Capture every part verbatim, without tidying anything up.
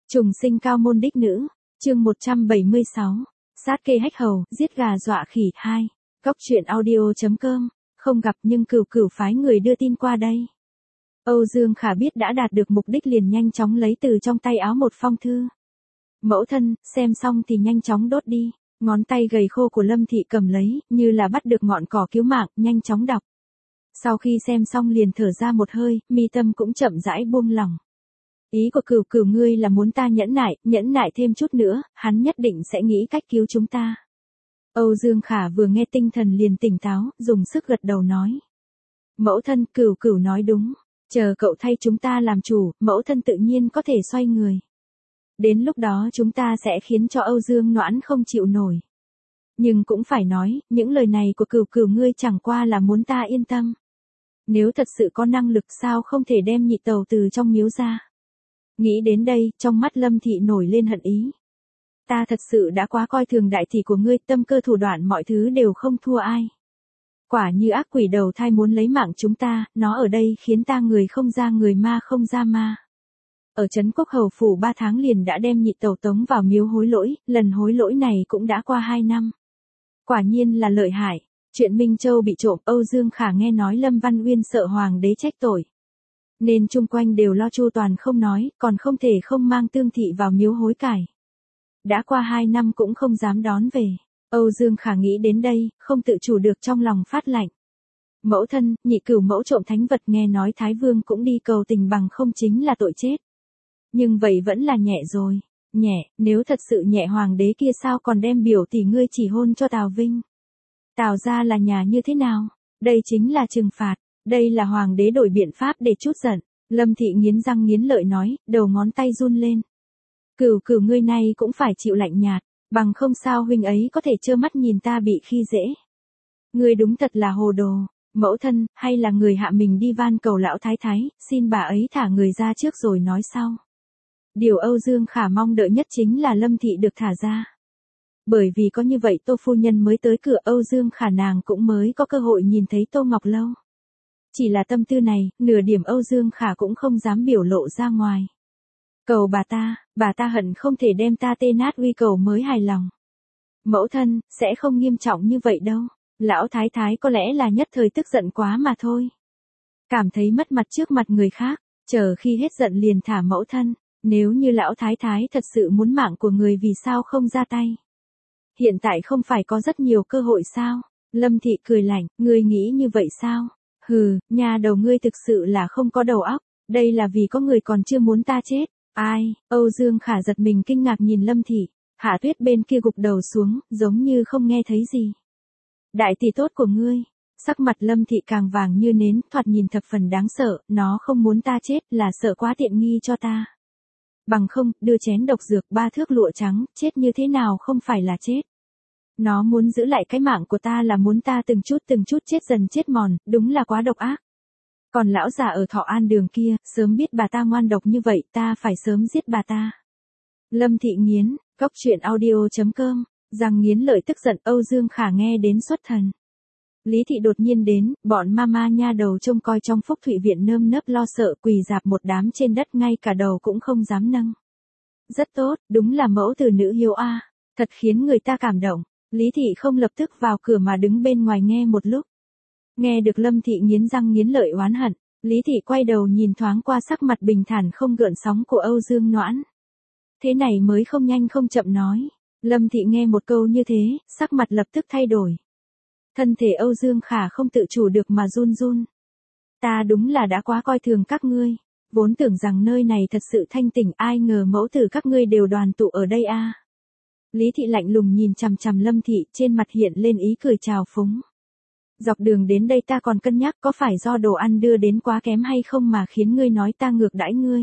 Trùng sinh cao môn đích nữ, chương một trăm bảy mươi sáu, sát kê hách hầu, giết gà dọa khỉ hai, góc truyện audio.com, không gặp nhưng cửu cửu phái người đưa tin qua đây. Âu Dương Khả biết đã đạt được mục đích liền nhanh chóng lấy từ trong tay áo một phong thư. Mẫu thân, xem xong thì nhanh chóng đốt đi, ngón tay gầy khô của Lâm Thị cầm lấy, như là bắt được ngọn cỏ cứu mạng, nhanh chóng đọc. Sau khi xem xong liền thở ra một hơi, mi tâm cũng chậm rãi buông lỏng. Ý của cửu cửu ngươi là muốn ta nhẫn nại, nhẫn nại thêm chút nữa, hắn nhất định sẽ nghĩ cách cứu chúng ta. Âu Dương Khả vừa nghe tinh thần liền tỉnh táo, dùng sức gật đầu nói. Mẫu thân, cửu cửu nói đúng, chờ cậu thay chúng ta làm chủ, mẫu thân tự nhiên có thể xoay người. Đến lúc đó chúng ta sẽ khiến cho Âu Dương Noãn không chịu nổi. Nhưng cũng phải nói, những lời này của cửu cửu ngươi chẳng qua là muốn ta yên tâm. Nếu thật sự có năng lực sao không thể đem nhị tàu từ trong miếu ra. Nghĩ đến đây, trong mắt Lâm Thị nổi lên hận ý. Ta thật sự đã quá coi thường đại thị của ngươi, tâm cơ thủ đoạn mọi thứ đều không thua ai. Quả như ác quỷ đầu thai muốn lấy mạng chúng ta, nó ở đây khiến ta người không ra người ma không ra ma. Ở trấn Quốc Hầu phủ ba tháng liền đã đem nhị tàu tống vào miếu hối lỗi, lần hối lỗi này cũng đã qua hai năm. Quả nhiên là lợi hại. Chuyện Minh Châu bị trộm, Âu Dương Khả nghe nói Lâm Văn Uyên sợ hoàng đế trách tội. Nên chung quanh đều lo chu toàn không nói, còn không thể không mang Tương Thị vào miếu hối cải. Đã qua hai năm cũng không dám đón về. Âu Dương Khả nghĩ đến đây, không tự chủ được trong lòng phát lạnh. Mẫu thân, nhị cửu mẫu trộm thánh vật, nghe nói Thái Vương cũng đi cầu tình bằng không chính là tội chết. Nhưng vậy vẫn là nhẹ rồi. Nhẹ, nếu thật sự nhẹ hoàng đế kia sao còn đem biểu tỷ ngươi chỉ hôn cho Tào Vinh. Tào gia là nhà như thế nào? Đây chính là trừng phạt. Đây là hoàng đế đổi biện pháp để trút giận. Lâm Thị nghiến răng nghiến lợi nói, đầu ngón tay run lên. Cửu cửu ngươi này cũng phải chịu lạnh nhạt, bằng không sao huynh ấy có thể trơ mắt nhìn ta bị khi dễ. Ngươi đúng thật là hồ đồ, mẫu thân, hay là người hạ mình đi van cầu lão thái thái, xin bà ấy thả người ra trước rồi nói sau. Điều Âu Dương Khả mong đợi nhất chính là Lâm Thị được thả ra. Bởi vì có như vậy Tô phu nhân mới tới cửa, Âu Dương Khả nàng cũng mới có cơ hội nhìn thấy Tô Ngọc Lâu. Chỉ là tâm tư này, nửa điểm Âu Dương Khả cũng không dám biểu lộ ra ngoài. Cầu bà ta, bà ta hận không thể đem ta tê nát uy cầu mới hài lòng. Mẫu thân, sẽ không nghiêm trọng như vậy đâu. Lão thái thái có lẽ là nhất thời tức giận quá mà thôi. Cảm thấy mất mặt trước mặt người khác, chờ khi hết giận liền thả mẫu thân. Nếu như lão thái thái thật sự muốn mạng của người vì sao không ra tay. Hiện tại không phải có rất nhiều cơ hội sao? Lâm Thị cười lạnh, ngươi nghĩ như vậy sao? Hừ, nhà đầu ngươi thực sự là không có đầu óc, đây là vì có người còn chưa muốn ta chết. Ai? Âu Dương Khả giật mình kinh ngạc nhìn Lâm Thị, Hạ Tuyết bên kia gục đầu xuống, giống như không nghe thấy gì. Đại tỷ tốt của ngươi. Sắc mặt Lâm Thị càng vàng như nến, thoạt nhìn thập phần đáng sợ, nó không muốn ta chết là sợ quá tiện nghi cho ta. Bằng không, đưa chén độc dược ba thước lụa trắng, chết như thế nào không phải là chết. Nó muốn giữ lại cái mạng của ta là muốn ta từng chút từng chút chết dần chết mòn, đúng là quá độc ác. Còn lão già ở Thọ An đường kia, sớm biết bà ta ngoan độc như vậy, ta phải sớm giết bà ta. Lâm Thị nghiến, góc truyện audio.com, rằng nghiến lợi tức giận. Âu Dương Khả nghe đến xuất thần. Lý Thị đột nhiên đến, bọn mama nha đầu trông coi trong Phúc Thụy viện nơm nớp lo sợ quỳ dạp một đám trên đất, ngay cả đầu cũng không dám nâng. Rất tốt, đúng là mẫu tử nữ hiếu a, thật khiến người ta cảm động. Lý Thị không lập tức vào cửa mà đứng bên ngoài nghe một lúc. Nghe được Lâm Thị nghiến răng nghiến lợi oán hận, Lý Thị quay đầu nhìn thoáng qua sắc mặt bình thản không gợn sóng của Âu Dương Noãn. Thế này mới không nhanh không chậm nói. Lâm Thị nghe một câu như thế, sắc mặt lập tức thay đổi. Thân thể Âu Dương Khả không tự chủ được mà run run. Ta đúng là đã quá coi thường các ngươi. Vốn tưởng rằng nơi này thật sự thanh tỉnh, ai ngờ mẫu tử các ngươi đều đoàn tụ ở đây a. Lý Thị lạnh lùng nhìn chằm chằm Lâm Thị, trên mặt hiện lên ý cười trào phúng. Dọc đường đến đây ta còn cân nhắc có phải do đồ ăn đưa đến quá kém hay không mà khiến ngươi nói ta ngược đãi ngươi.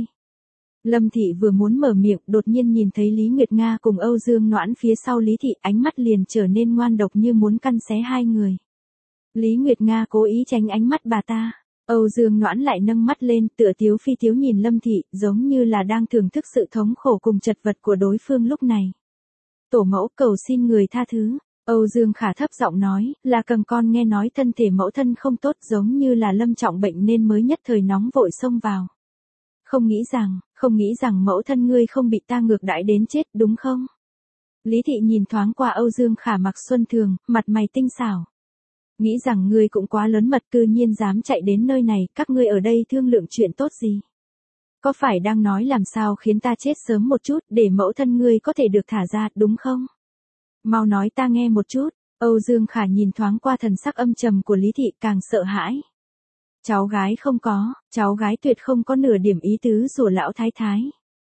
Lâm Thị vừa muốn mở miệng, đột nhiên nhìn thấy Lý Nguyệt Nga cùng Âu Dương Noãn phía sau Lý Thị, ánh mắt liền trở nên ngoan độc như muốn căn xé hai người. Lý Nguyệt Nga cố ý tránh ánh mắt bà ta. Âu Dương Noãn lại nâng mắt lên, tựa tiếu phi tiếu nhìn Lâm Thị, giống như là đang thưởng thức sự thống khổ cùng chật vật của đối phương lúc này. Tổ mẫu cầu xin người tha thứ. Âu Dương Khả thấp giọng nói, là cầm con nghe nói thân thể mẫu thân không tốt, giống như là lâm trọng bệnh nên mới nhất thời nóng vội xông vào. Không nghĩ rằng, không nghĩ rằng mẫu thân ngươi không bị ta ngược đãi đến chết đúng không? Lý thị nhìn thoáng qua Âu Dương Khả mặc xuân thường, mặt mày tinh xảo. Nghĩ rằng ngươi cũng quá lớn mật cư nhiên dám chạy đến nơi này, các ngươi ở đây thương lượng chuyện tốt gì? Có phải đang nói làm sao khiến ta chết sớm một chút để mẫu thân ngươi có thể được thả ra đúng không? Mau nói ta nghe một chút. Âu Dương Khả nhìn thoáng qua thần sắc âm trầm của Lý thị càng sợ hãi. Cháu gái không có, cháu gái tuyệt không có nửa điểm ý tứ rủa lão thái thái.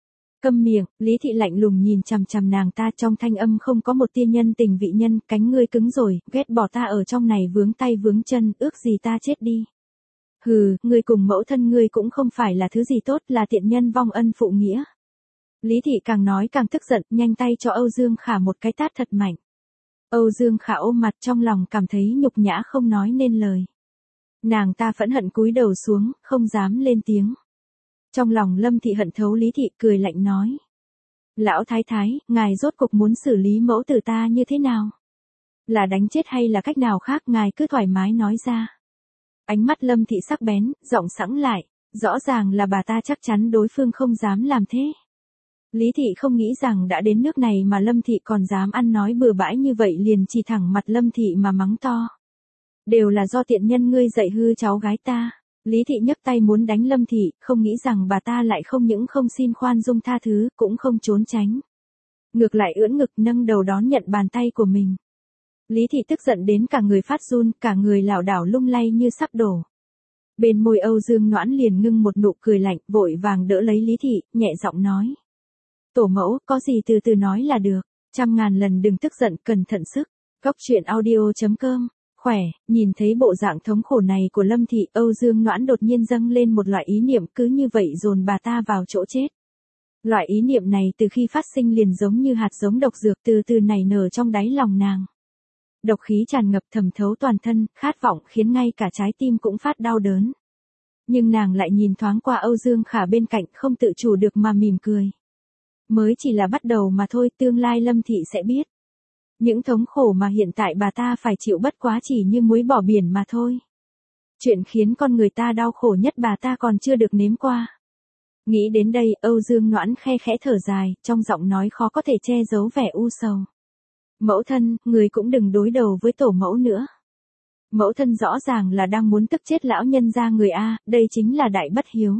Câm miệng, Lý thị lạnh lùng nhìn chằm chằm nàng ta trong thanh âm không có một tia nhân tình vị nhân, cánh ngươi cứng rồi, ghét bỏ ta ở trong này vướng tay vướng chân, ước gì ta chết đi. Hừ, ngươi cùng mẫu thân ngươi cũng không phải là thứ gì tốt, là tiện nhân vong ân phụ nghĩa. Lý thị càng nói càng tức giận, nhanh tay cho Âu Dương Khả một cái tát thật mạnh. Âu Dương Khả ôm mặt trong lòng cảm thấy nhục nhã không nói nên lời. Nàng ta phẫn hận cúi đầu xuống, không dám lên tiếng. Trong lòng Lâm thị hận thấu Lý thị cười lạnh nói. Lão thái thái, ngài rốt cục muốn xử lý mẫu tử ta như thế nào? Là đánh chết hay là cách nào khác ngài cứ thoải mái nói ra. Ánh mắt Lâm thị sắc bén, giọng sẵn lại, rõ ràng là bà ta chắc chắn đối phương không dám làm thế. Lý thị không nghĩ rằng đã đến nước này mà Lâm thị còn dám ăn nói bừa bãi như vậy liền chỉ thẳng mặt Lâm thị mà mắng to. Đều là do tiện nhân ngươi dạy hư cháu gái ta. Lý thị nhấc tay muốn đánh Lâm thị, không nghĩ rằng bà ta lại không những không xin khoan dung tha thứ, cũng không trốn tránh. Ngược lại ưỡn ngực nâng đầu đón nhận bàn tay của mình. Lý thị tức giận đến cả người phát run, cả người lảo đảo lung lay như sắp đổ. Bên môi Âu Dương Noãn liền ngưng một nụ cười lạnh, vội vàng đỡ lấy Lý thị, nhẹ giọng nói. Tổ mẫu, có gì từ từ nói là được, trăm ngàn lần đừng tức giận, cẩn thận sức. Góc truyện audio chấm com. Khỏe, nhìn thấy bộ dạng thống khổ này của Lâm thị, Âu Dương Noãn đột nhiên dâng lên một loại ý niệm cứ như vậy dồn bà ta vào chỗ chết. Loại ý niệm này từ khi phát sinh liền giống như hạt giống độc dược từ từ nảy nở trong đáy lòng nàng. Độc khí tràn ngập thẩm thấu toàn thân, khát vọng khiến ngay cả trái tim cũng phát đau đớn. Nhưng nàng lại nhìn thoáng qua Âu Dương Khả bên cạnh không tự chủ được mà mỉm cười. Mới chỉ là bắt đầu mà thôi, tương lai Lâm thị sẽ biết. Những thống khổ mà hiện tại bà ta phải chịu bất quá chỉ như muối bỏ biển mà thôi. Chuyện khiến con người ta đau khổ nhất bà ta còn chưa được nếm qua. Nghĩ đến đây, Âu Dương Noãn khe khẽ thở dài, trong giọng nói khó có thể che giấu vẻ u sầu. Mẫu thân, người cũng đừng đối đầu với tổ mẫu nữa. Mẫu thân rõ ràng là đang muốn tức chết lão nhân gia người A, đây chính là đại bất hiếu.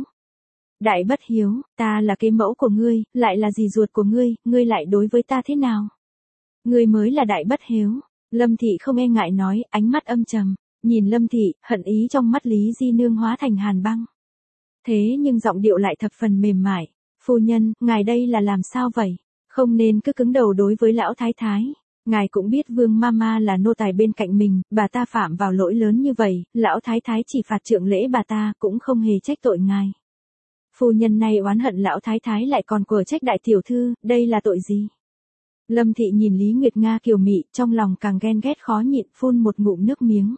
Đại bất hiếu, ta là cái mẫu của ngươi, lại là dì ruột của ngươi, ngươi lại đối với ta thế nào? Ngươi mới là đại bất hiếu. Lâm thị không e ngại nói, ánh mắt âm trầm, nhìn Lâm thị, hận ý trong mắt Lý Di Nương hóa thành hàn băng. Thế nhưng giọng điệu lại thập phần mềm mại, phu nhân, ngài đây là làm sao vậy? Không nên cứ cứng đầu đối với lão thái thái. Ngài cũng biết Vương Mama là nô tài bên cạnh mình, bà ta phạm vào lỗi lớn như vậy, lão thái thái chỉ phạt trượng lễ bà ta cũng không hề trách tội ngài. Phu nhân này oán hận lão thái thái lại còn quở trách đại tiểu thư, đây là tội gì? Lâm thị nhìn Lý Nguyệt Nga kiều mị, trong lòng càng ghen ghét khó nhịn, phun một ngụm nước miếng.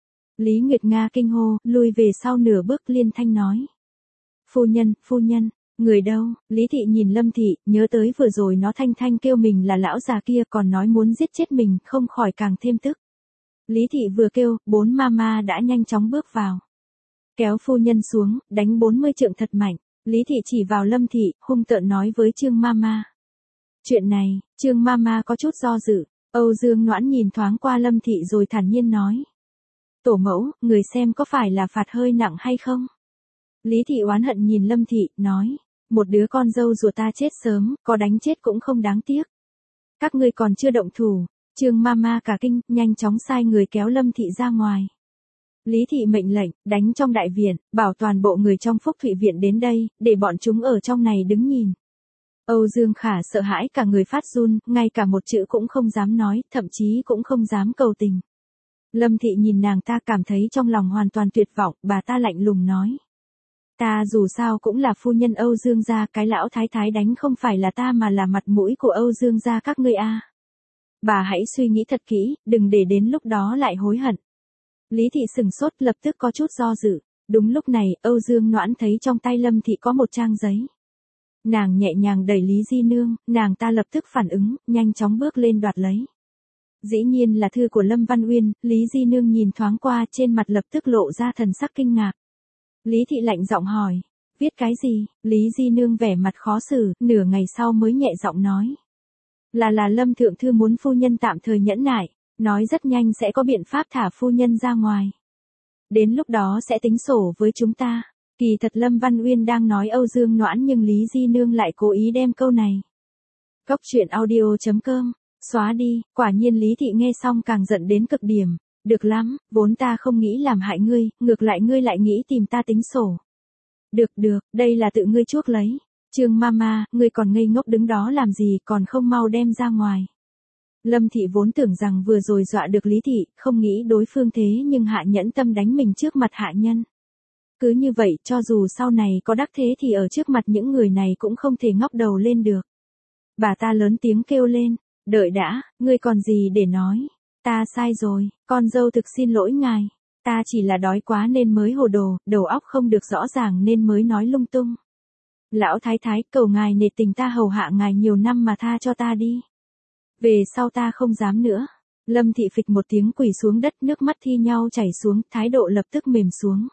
Lý Nguyệt Nga kinh hô, lùi về sau nửa bước liên thanh nói. Phu nhân, phu nhân, người đâu? Lý thị nhìn Lâm thị, nhớ tới vừa rồi nó thanh thanh kêu mình là lão già kia còn nói muốn giết chết mình, không khỏi càng thêm tức. Lý thị vừa kêu, bốn mama đã nhanh chóng bước vào. Kéo phu nhân xuống, đánh bốn mươi trượng thật mạnh. Lý thị chỉ vào Lâm thị, hung tợn nói với Trương Mama. Chuyện này, Trương Mama có chút do dự. Âu Dương Noãn nhìn thoáng qua Lâm thị rồi thản nhiên nói. Tổ mẫu, người xem có phải là phạt hơi nặng hay không? Lý thị oán hận nhìn Lâm thị, nói. Một đứa con dâu ruột ta chết sớm, có đánh chết cũng không đáng tiếc. Các ngươi còn chưa động thủ. Trương Mama cả kinh, nhanh chóng sai người kéo Lâm thị ra ngoài. Lý thị mệnh lệnh, đánh trong đại viện, bảo toàn bộ người trong Phúc Thụy viện đến đây, để bọn chúng ở trong này đứng nhìn. Âu Dương Khả sợ hãi cả người phát run, ngay cả một chữ cũng không dám nói, thậm chí cũng không dám cầu tình. Lâm thị nhìn nàng ta cảm thấy trong lòng hoàn toàn tuyệt vọng, bà ta lạnh lùng nói. Ta dù sao cũng là phu nhân Âu Dương gia, cái lão thái thái đánh không phải là ta mà là mặt mũi của Âu Dương gia các ngươi a. Bà hãy suy nghĩ thật kỹ, đừng để đến lúc đó lại hối hận. Lý thị sừng sốt lập tức có chút do dự. Đúng lúc này, Âu Dương Noãn thấy trong tay Lâm thị có một trang giấy. Nàng nhẹ nhàng đẩy Lý Di Nương, nàng ta lập tức phản ứng, nhanh chóng bước lên đoạt lấy. Dĩ nhiên là thư của Lâm Văn Uyên, Lý Di Nương nhìn thoáng qua trên mặt lập tức lộ ra thần sắc kinh ngạc. Lý thị lạnh giọng hỏi, Viết cái gì? Lý Di Nương vẻ mặt khó xử, nửa ngày sau mới nhẹ giọng nói. Là là Lâm Thượng Thư muốn phu nhân tạm thời nhẫn nại, nói rất nhanh sẽ có biện pháp thả phu nhân ra ngoài. Đến lúc đó sẽ tính sổ với chúng ta. Kỳ thật Lâm Văn Uyên đang nói Âu Dương Noãn nhưng Lý Di Nương lại cố ý đem câu này. Cốc truyện audio chấm com, xóa đi, quả nhiên Lý Thị nghe xong càng giận đến cực điểm. Được lắm, vốn ta không nghĩ làm hại ngươi, ngược lại ngươi lại nghĩ tìm ta tính sổ. Được được, đây là tự ngươi chuốc lấy. Trương Mama, ngươi còn ngây ngốc đứng đó làm gì, còn không mau đem ra ngoài. Lâm Thị vốn tưởng rằng vừa rồi dọa được Lý Thị, không nghĩ đối phương thế nhưng hạ nhẫn tâm đánh mình trước mặt hạ nhân. Cứ như vậy, cho dù sau này có đắc thế thì ở trước mặt những người này cũng không thể ngóc đầu lên được. Bà ta lớn tiếng kêu lên, đợi đã, ngươi còn gì để nói. Ta sai rồi, con dâu thực xin lỗi ngài. Ta chỉ là đói quá nên mới hồ đồ, đầu óc không được rõ ràng nên mới nói lung tung. Lão thái thái, cầu ngài nể tình ta hầu hạ ngài nhiều năm mà tha cho ta đi. Về sau ta không dám nữa. Lâm Thị phịch một tiếng quỳ xuống đất, nước mắt thi nhau chảy xuống, thái độ lập tức mềm xuống.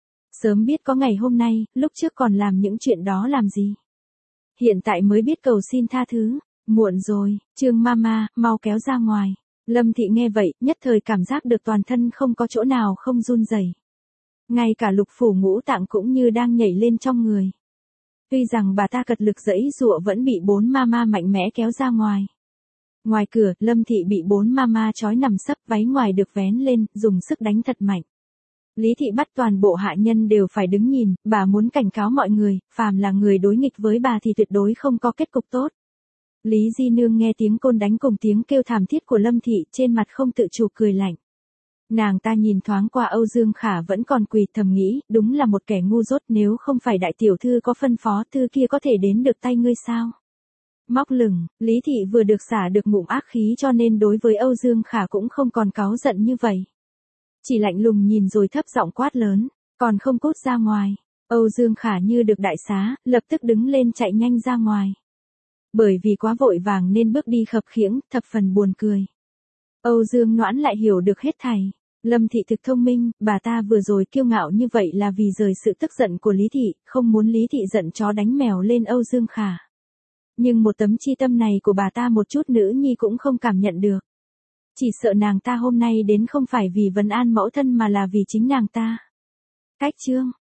Sớm biết có ngày hôm nay, lúc trước còn làm những chuyện đó làm gì. Hiện tại mới biết cầu xin tha thứ, muộn rồi, Trương Mama, mau kéo ra ngoài. Lâm Thị nghe vậy, nhất thời cảm giác được toàn thân không có chỗ nào không run rẩy. Ngay cả lục phủ ngũ tạng cũng như đang nhảy lên trong người. Tuy rằng bà ta cật lực giãy giụa vẫn bị bốn mama mạnh mẽ kéo ra ngoài. Ngoài cửa, Lâm Thị bị bốn mama trói nằm sấp, váy ngoài được vén lên, dùng sức đánh thật mạnh. Lý Thị bắt toàn bộ hạ nhân đều phải đứng nhìn, bà muốn cảnh cáo mọi người, phàm là người đối nghịch với bà thì tuyệt đối không có kết cục tốt. Lý Di Nương nghe tiếng côn đánh cùng tiếng kêu thảm thiết của Lâm Thị, trên mặt không tự chủ cười lạnh. Nàng ta nhìn thoáng qua Âu Dương Khả vẫn còn quỳ, thầm nghĩ, đúng là một kẻ ngu dốt, nếu không phải đại tiểu thư có phân phó, thư kia có thể đến được tay ngươi sao? Móc lửng, Lý Thị vừa được xả được ngụm ác khí cho nên đối với Âu Dương Khả cũng không còn cáu giận như vậy. Chỉ lạnh lùng nhìn rồi thấp giọng quát lớn, còn không cút ra ngoài. Âu Dương Khả như được đại xá, lập tức đứng lên chạy nhanh ra ngoài. Bởi vì quá vội vàng nên bước đi khập khiễng, thập phần buồn cười. Âu Dương Noãn lại hiểu được hết thảy. Lâm Thị thực thông minh, bà ta vừa rồi kiêu ngạo như vậy là vì rời sự tức giận của Lý Thị, không muốn Lý Thị giận chó đánh mèo lên Âu Dương Khả. Nhưng một tấm chi tâm này của bà ta một chút nữ nhi cũng không cảm nhận được. Chỉ sợ nàng ta hôm nay đến không phải vì vấn an mẫu thân mà là vì chính nàng ta. Cách chương